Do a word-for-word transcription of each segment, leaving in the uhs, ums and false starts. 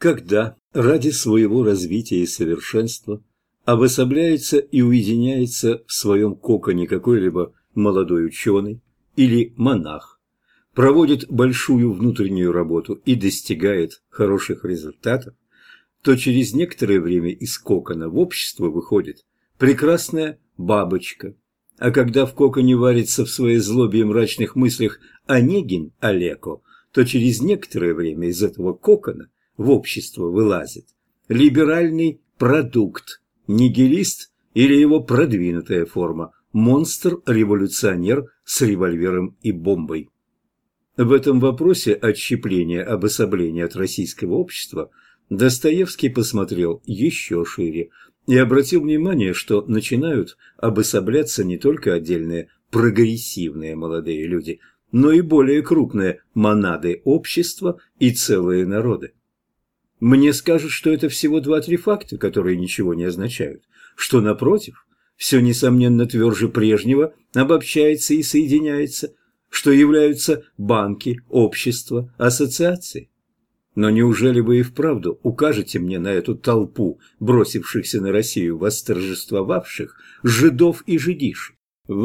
когда ради своего развития и совершенства обособляется и уединяется в своем коконе какой-либо молодой ученый или монах, проводит большую внутреннюю работу и достигает хороших результатов, то через некоторое время из кокона в общество выходит прекрасная бабочка. А когда в коконе варится в своей злобе и мрачных мыслях Онегин Олеко, то через некоторое время из этого кокона в общество вылазит либеральный продукт, нигилист или его продвинутая форма, монстр-революционер с револьвером и бомбой. В этом вопросе отщепления, обособления от российского общества Достоевский посмотрел еще шире и обратил внимание, что начинают обособляться не только отдельные прогрессивные молодые люди, но и более крупные монады общества и целые народы. Мне скажут, что это всего два-три факта, которые ничего не означают, что, напротив, все, несомненно, тверже прежнего обобщается и соединяется, что являются банки, общества, ассоциации. Но неужели вы и вправду укажете мне на эту толпу, бросившихся на Россию восторжествовавших жидов и жидишек?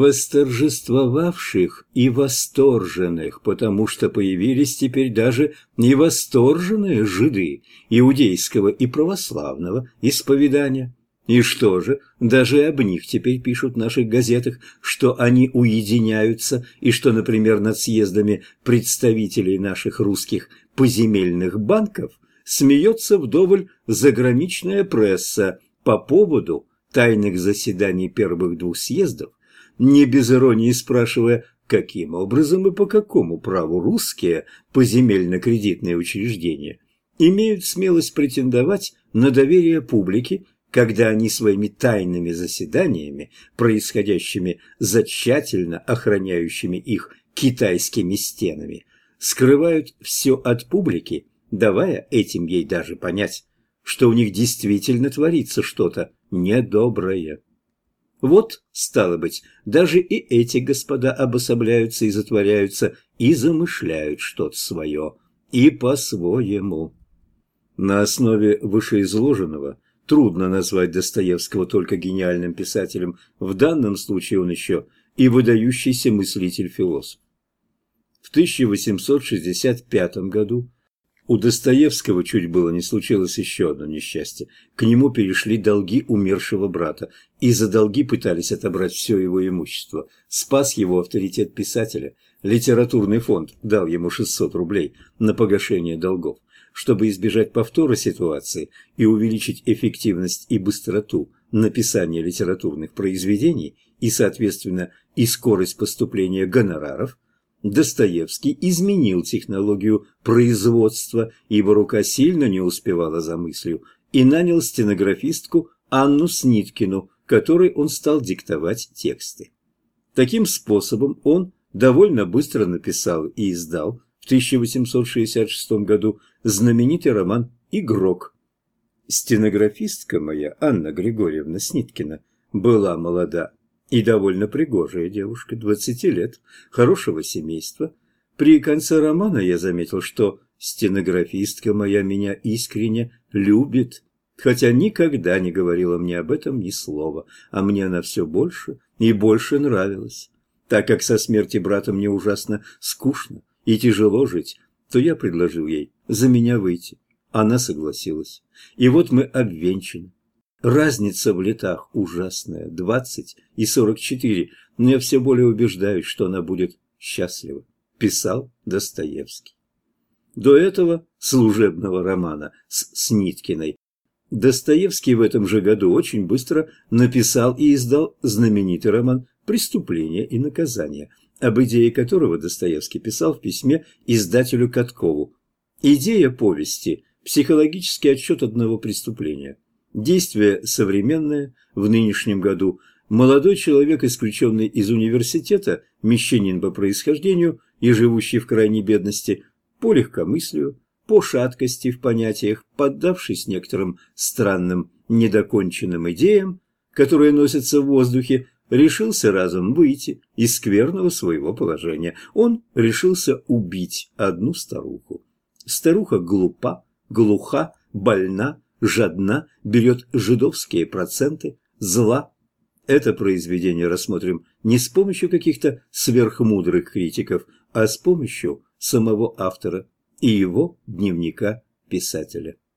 Восторжествовавших и восторженных, потому что появились теперь даже невосторженные жиды иудейского и православного исповедания. И что же, даже об них теперь пишут в наших газетах, что они уединяются, и что, например, над съездами представителей наших русских поземельных банков смеется вдоволь заграничная пресса по поводу тайных заседаний первых двух съездов, не без иронии спрашивая, каким образом и по какому праву русские поземельно-кредитные учреждения имеют смелость претендовать на доверие публики, когда они своими тайными заседаниями, происходящими за тщательно охраняющими их китайскими стенами, скрывают все от публики, давая этим ей даже понять, что у них действительно творится что-то недоброе. Вот, стало быть, даже и эти господа обособляются и затворяются, и замышляют что-то свое, и по-своему. На основе вышеизложенного трудно назвать Достоевского только гениальным писателем, в данном случае он еще и выдающийся мыслитель-философ. В тысяча восемьсот шестьдесят пятом году у Достоевского чуть было не случилось еще одно несчастье. К нему перешли долги умершего брата, и за долги пытались отобрать все его имущество. Спас его авторитет писателя. Литературный фонд дал ему шестьсот рублей на погашение долгов. Чтобы избежать повтора ситуации и увеличить эффективность и быстроту написания литературных произведений и, соответственно, и скорость поступления гонораров, Достоевский изменил технологию производства, ибо рука сильно не успевала за мыслью, и нанял стенографистку Анну Сниткину, которой он стал диктовать тексты. Таким способом он довольно быстро написал и издал в тысяча восемьсот шестьдесят шестом году знаменитый роман «Игрок». Стенографистка моя, Анна Григорьевна Сниткина, была молода и довольно пригожая девушка, двадцати лет, хорошего семейства. При конце романа я заметил, что стенографистка моя меня искренне любит, хотя никогда не говорила мне об этом ни слова, а мне она все больше и больше нравилась. Так как со смерти брата мне ужасно скучно и тяжело жить, то я предложил ей за меня выйти. Она согласилась, и вот мы обвенчаны. Разница в летах ужасная, двадцать и сорок четыре, но я все более убеждаюсь, что она будет счастлива, писал Достоевский. До этого служебного романа с Сниткиной Достоевский в этом же году очень быстро написал и издал знаменитый роман «Преступление и наказание», об идее которого Достоевский писал в письме издателю Каткову. Идея повести – психологический отчет одного преступления. Действие современное в нынешнем году. Молодой человек, исключенный из университета, мещанин по происхождению и живущий в крайней бедности, по легкомыслию, по шаткости в понятиях, поддавшись некоторым странным недоконченным идеям, которые носятся в воздухе, решился разом выйти из скверного своего положения. Он решился убить одну старуху. Старуха глупа, глуха, больна, жадна, берет жидовские проценты, зла. Это произведение рассмотрим не с помощью каких-то сверхмудрых критиков, а с помощью самого автора и его дневника писателя.